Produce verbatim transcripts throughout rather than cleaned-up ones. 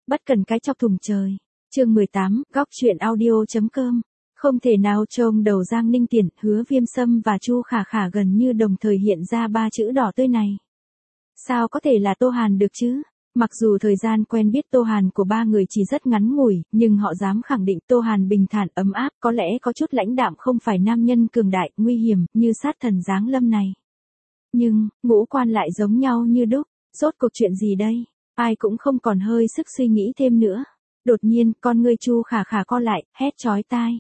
Bất cần cái chọc thùng trời. Chương mười tám, góc truyện audio.com. Không thể nào trông đầu Giang Ninh Tiền, Hứa Viêm Sâm và Chu Khả Khả gần như đồng thời hiện ra ba chữ đỏ tươi này. Sao có thể là Tô Hàn được chứ? Mặc dù thời gian quen biết Tô Hàn của ba người chỉ rất ngắn ngủi, nhưng họ dám khẳng định Tô Hàn bình thản ấm áp, có lẽ có chút lãnh đạm, không phải nam nhân cường đại, nguy hiểm, như sát thần giáng lâm này. Nhưng, ngũ quan lại giống nhau như đúc, rốt cuộc chuyện gì đây? Ai cũng không còn hơi sức suy nghĩ thêm nữa. Đột nhiên, con ngươi Chu Khả Khả co lại, hét chói tai.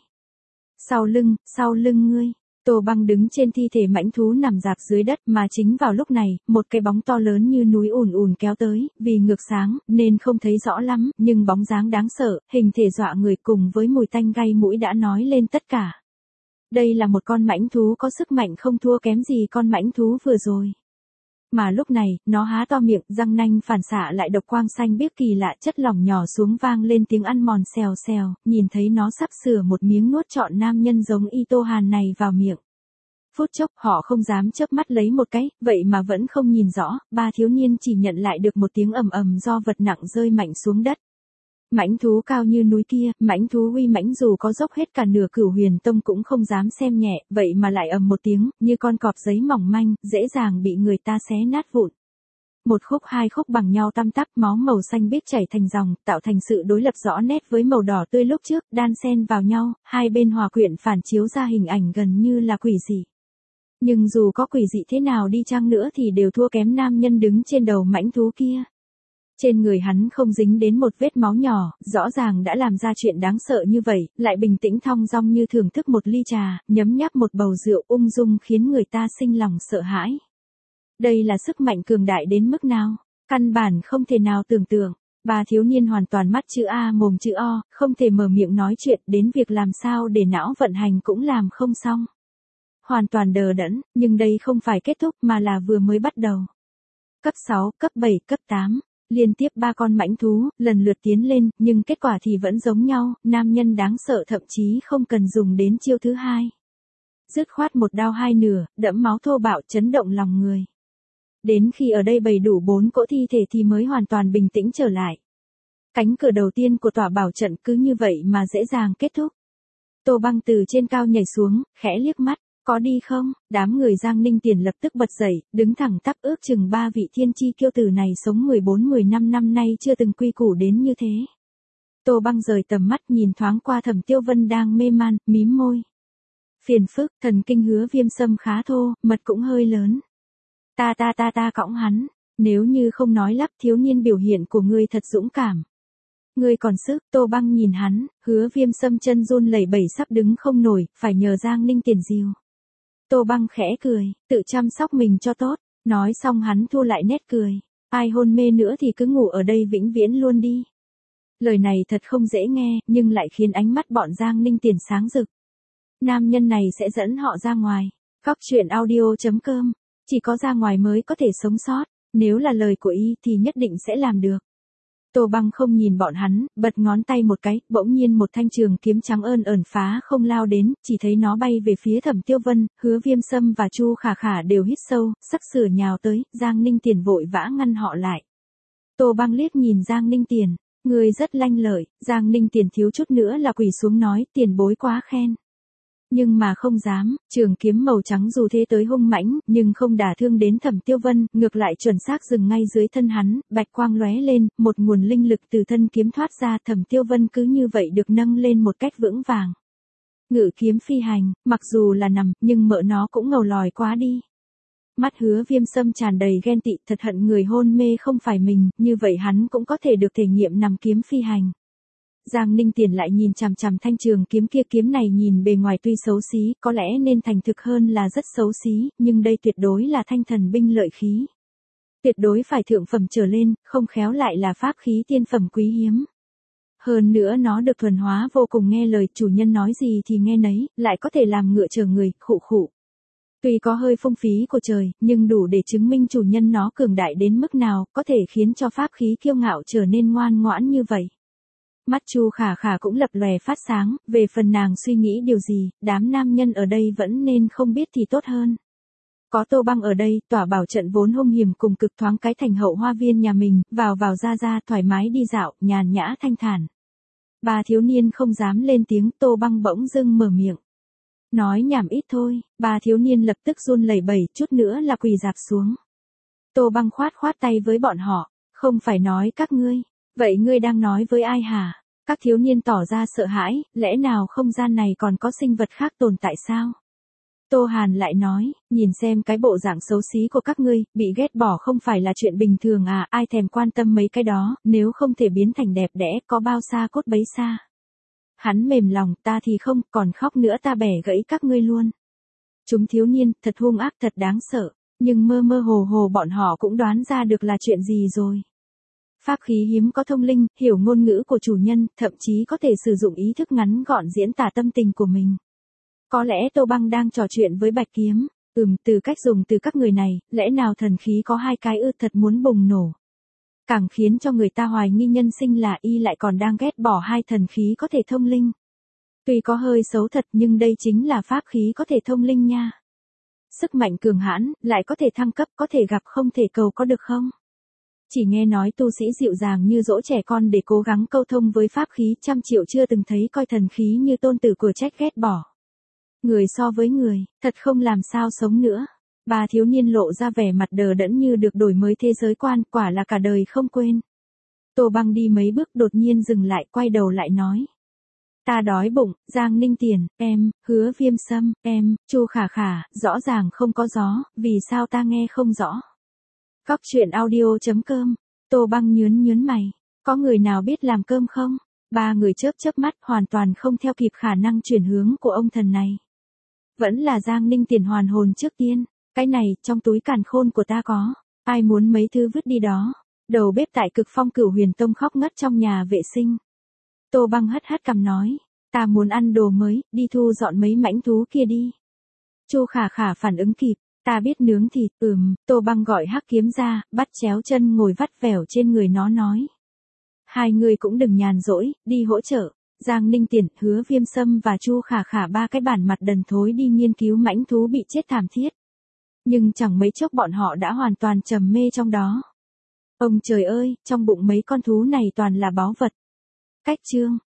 Sau lưng, sau lưng ngươi. Tô Băng đứng trên thi thể mãnh thú nằm rạp dưới đất, mà chính vào lúc này, một cái bóng to lớn như núi ùn ùn kéo tới, vì ngược sáng, nên không thấy rõ lắm, nhưng bóng dáng đáng sợ, hình thể dọa người cùng với mùi tanh gây mũi đã nói lên tất cả. Đây là một con mãnh thú có sức mạnh không thua kém gì con mãnh thú vừa rồi. Mà lúc này, nó há to miệng, răng nanh phản xạ lại độc quang xanh biếc kỳ lạ, chất lỏng nhỏ xuống vang lên tiếng ăn mòn xèo xèo, nhìn thấy nó sắp sửa một miếng nuốt trọn nam nhân giống y Tô Hàn này vào miệng. Phút chốc họ không dám chớp mắt lấy một cái, vậy mà vẫn không nhìn rõ, ba thiếu niên chỉ nhận lại được một tiếng ầm ầm do vật nặng rơi mạnh xuống đất. Mãnh thú cao như núi kia, mãnh thú uy mãnh dù có dốc hết cả nửa Cửu Huyền Tông cũng không dám xem nhẹ, vậy mà lại ầm một tiếng, như con cọp giấy mỏng manh, dễ dàng bị người ta xé nát vụn. Một khúc hai khúc bằng nhau tăm tắp, máu màu xanh biếc chảy thành dòng, tạo thành sự đối lập rõ nét với màu đỏ tươi lúc trước, đan xen vào nhau, hai bên hòa quyện phản chiếu ra hình ảnh gần như là quỷ dị. Nhưng dù có quỷ dị thế nào đi chăng nữa thì đều thua kém nam nhân đứng trên đầu mãnh thú kia. Trên người hắn không dính đến một vết máu nhỏ, rõ ràng đã làm ra chuyện đáng sợ như vậy, lại bình tĩnh thong dong như thưởng thức một ly trà, nhấm nháp một bầu rượu ung dung khiến người ta sinh lòng sợ hãi. Đây là sức mạnh cường đại đến mức nào? Căn bản không thể nào tưởng tượng. Ba thiếu niên hoàn toàn mắt chữ A mồm chữ O, không thể mở miệng nói chuyện, đến việc làm sao để não vận hành cũng làm không xong. Hoàn toàn đờ đẫn, nhưng đây không phải kết thúc mà là vừa mới bắt đầu. Cấp sáu, cấp bảy, cấp tám. Liên tiếp ba con mãnh thú, lần lượt tiến lên, nhưng kết quả thì vẫn giống nhau, nam nhân đáng sợ thậm chí không cần dùng đến chiêu thứ hai. Dứt khoát một đao hai nửa, đẫm máu thô bạo chấn động lòng người. Đến khi ở đây bày đủ bốn cỗ thi thể thì mới hoàn toàn bình tĩnh trở lại. Cánh cửa đầu tiên của tòa bảo trận cứ như vậy mà dễ dàng kết thúc. Tô Băng từ trên cao nhảy xuống, khẽ liếc mắt. Có đi không? Đám người Giang Ninh Tiền lập tức bật dậy, đứng thẳng tắp ước chừng ba vị thiên chi kiêu tử này sống mười bốn mười lăm năm nay chưa từng quy củ đến như thế. Tô Băng rời tầm mắt nhìn thoáng qua Thẩm Tiêu Vân đang mê man, mím môi. Phiền phức, thần kinh Hứa Viêm Sâm khá thô, mật cũng hơi lớn. Ta ta ta ta cõng hắn, nếu như không nói lắp thiếu niên biểu hiện của ngươi thật dũng cảm. Ngươi còn sức, Tô Băng nhìn hắn, Hứa Viêm Sâm chân run lẩy bẩy sắp đứng không nổi, phải nhờ Giang Ninh Tiền dìu. Tô Băng khẽ cười, tự chăm sóc mình cho tốt, nói xong hắn thu lại nét cười, ai hôn mê nữa thì cứ ngủ ở đây vĩnh viễn luôn đi. Lời này thật không dễ nghe, nhưng lại khiến ánh mắt bọn Giang Ninh Tiền sáng rực. Nam nhân này sẽ dẫn họ ra ngoài. Góc truyện audio.com, chỉ có ra ngoài mới có thể sống sót, nếu là lời của y thì nhất định sẽ làm được. Tô Băng không nhìn bọn hắn, bật ngón tay một cái, bỗng nhiên một thanh trường kiếm trắng ơn ẩn phá không lao đến, chỉ thấy nó bay về phía Thẩm Tiêu Vân, Hứa Viêm Sâm và Chu Khả Khả đều hít sâu, sắp sửa nhào tới, Giang Ninh Tiền vội vã ngăn họ lại. Tô Băng liếc nhìn Giang Ninh Tiền, người rất lanh lợi, Giang Ninh Tiền thiếu chút nữa là quỳ xuống nói, tiền bối quá khen. Nhưng mà không dám, trường kiếm màu trắng dù thế tới hung mãnh, nhưng không đả thương đến Thẩm Tiêu Vân, ngược lại chuẩn xác dừng ngay dưới thân hắn, bạch quang lóe lên, một nguồn linh lực từ thân kiếm thoát ra, Thẩm Tiêu Vân cứ như vậy được nâng lên một cách vững vàng. Ngự kiếm phi hành, mặc dù là nằm, nhưng mợ nó cũng ngầu lòi quá đi. Mắt Hứa Viêm Sâm tràn đầy ghen tị, thật hận người hôn mê không phải mình, như vậy hắn cũng có thể được thể nghiệm nằm kiếm phi hành. Giang Ninh Tiền lại nhìn chằm chằm thanh trường kiếm kia, kiếm này nhìn bề ngoài tuy xấu xí, có lẽ nên thành thực hơn là rất xấu xí, nhưng đây tuyệt đối là thanh thần binh lợi khí. Tuyệt đối phải thượng phẩm trở lên, không khéo lại là pháp khí tiên phẩm quý hiếm. Hơn nữa nó được thuần hóa vô cùng nghe lời, chủ nhân nói gì thì nghe nấy, lại có thể làm ngựa chở người, khụ khụ. Tuy có hơi phung phí của trời, nhưng đủ để chứng minh chủ nhân nó cường đại đến mức nào, có thể khiến cho pháp khí kiêu ngạo trở nên ngoan ngoãn như vậy. Mắt Chu Khả Khả cũng lập lòe phát sáng, về phần nàng suy nghĩ điều gì, đám nam nhân ở đây vẫn nên không biết thì tốt hơn. Có Tô Băng ở đây, tỏa bảo trận vốn hung hiểm cùng cực thoáng cái thành hậu hoa viên nhà mình, vào vào ra ra thoải mái đi dạo, nhàn nhã thanh thản. Ba thiếu niên không dám lên tiếng, Tô Băng bỗng dưng mở miệng. Nói nhảm ít thôi, ba thiếu niên lập tức run lẩy bẩy, chút nữa là quỳ dạp xuống. Tô Băng khoát khoát tay với bọn họ, không phải nói các ngươi, vậy ngươi đang nói với ai hả? Các thiếu niên tỏ ra sợ hãi, lẽ nào không gian này còn có sinh vật khác tồn tại sao? Tô Hàn lại nói, nhìn xem cái bộ dạng xấu xí của các ngươi, bị ghét bỏ không phải là chuyện bình thường à, ai thèm quan tâm mấy cái đó, nếu không thể biến thành đẹp đẽ, có bao xa cốt bấy xa. Hắn mềm lòng, ta thì không, còn khóc nữa ta bẻ gãy các ngươi luôn. Chúng thiếu niên, thật hung ác thật đáng sợ, nhưng mơ mơ hồ hồ bọn họ cũng đoán ra được là chuyện gì rồi. Pháp khí hiếm có thông linh, hiểu ngôn ngữ của chủ nhân, thậm chí có thể sử dụng ý thức ngắn gọn diễn tả tâm tình của mình. Có lẽ Tô Băng đang trò chuyện với Bạch Kiếm, ừm, từ cách dùng từ các người này, lẽ nào thần khí có hai cái ư, thật muốn bùng nổ. Càng khiến cho người ta hoài nghi nhân sinh là y lại còn đang ghét bỏ hai thần khí có thể thông linh. Tuy có hơi xấu thật nhưng đây chính là pháp khí có thể thông linh nha. Sức mạnh cường hãn, lại có thể thăng cấp, có thể gặp không thể cầu có được không? Chỉ nghe nói tu sĩ dịu dàng như dỗ trẻ con để cố gắng câu thông với pháp khí, trăm triệu chưa từng thấy coi thần khí như tôn tử của trách ghét bỏ. Người so với người, thật không làm sao sống nữa. Ba thiếu niên lộ ra vẻ mặt đờ đẫn như được đổi mới thế giới quan, quả là cả đời không quên. Tô Băng đi mấy bước đột nhiên dừng lại, quay đầu lại nói. Ta đói bụng, Giang Ninh Tiền, em, Hứa Viêm Sâm, em, Chu Khả Khả, rõ ràng không có gió, vì sao ta nghe không rõ. Góc truyện audio.com, Tô Băng nhướn nhướn mày, có người nào biết làm cơm không? Ba người chớp chớp mắt, hoàn toàn không theo kịp khả năng chuyển hướng của ông thần này. Vẫn là Giang Ninh Tiền hoàn hồn trước tiên, cái này, trong túi càn khôn của ta có, ai muốn mấy thứ vứt đi đó. Đầu bếp tại Cực Phong Cửu Huyền Tông khóc ngất trong nhà vệ sinh. Tô Băng hất hất cằm nói, ta muốn ăn đồ mới, đi thu dọn mấy mãnh thú kia đi. Chu Khả Khả phản ứng kịp, ta biết nướng thịt, ừm, Tô Băng gọi Hắc Kiếm ra, bắt chéo chân ngồi vắt vẻo trên người nó nói. Hai người cũng đừng nhàn rỗi, đi hỗ trợ. Giang Ninh Tiền, Hứa Viêm Sâm và Chu Khả Khả ba cái bản mặt đần thối đi nghiên cứu mãnh thú bị chết thảm thiết. Nhưng chẳng mấy chốc bọn họ đã hoàn toàn trầm mê trong đó. Ông trời ơi, trong bụng mấy con thú này toàn là báu vật. Cách chương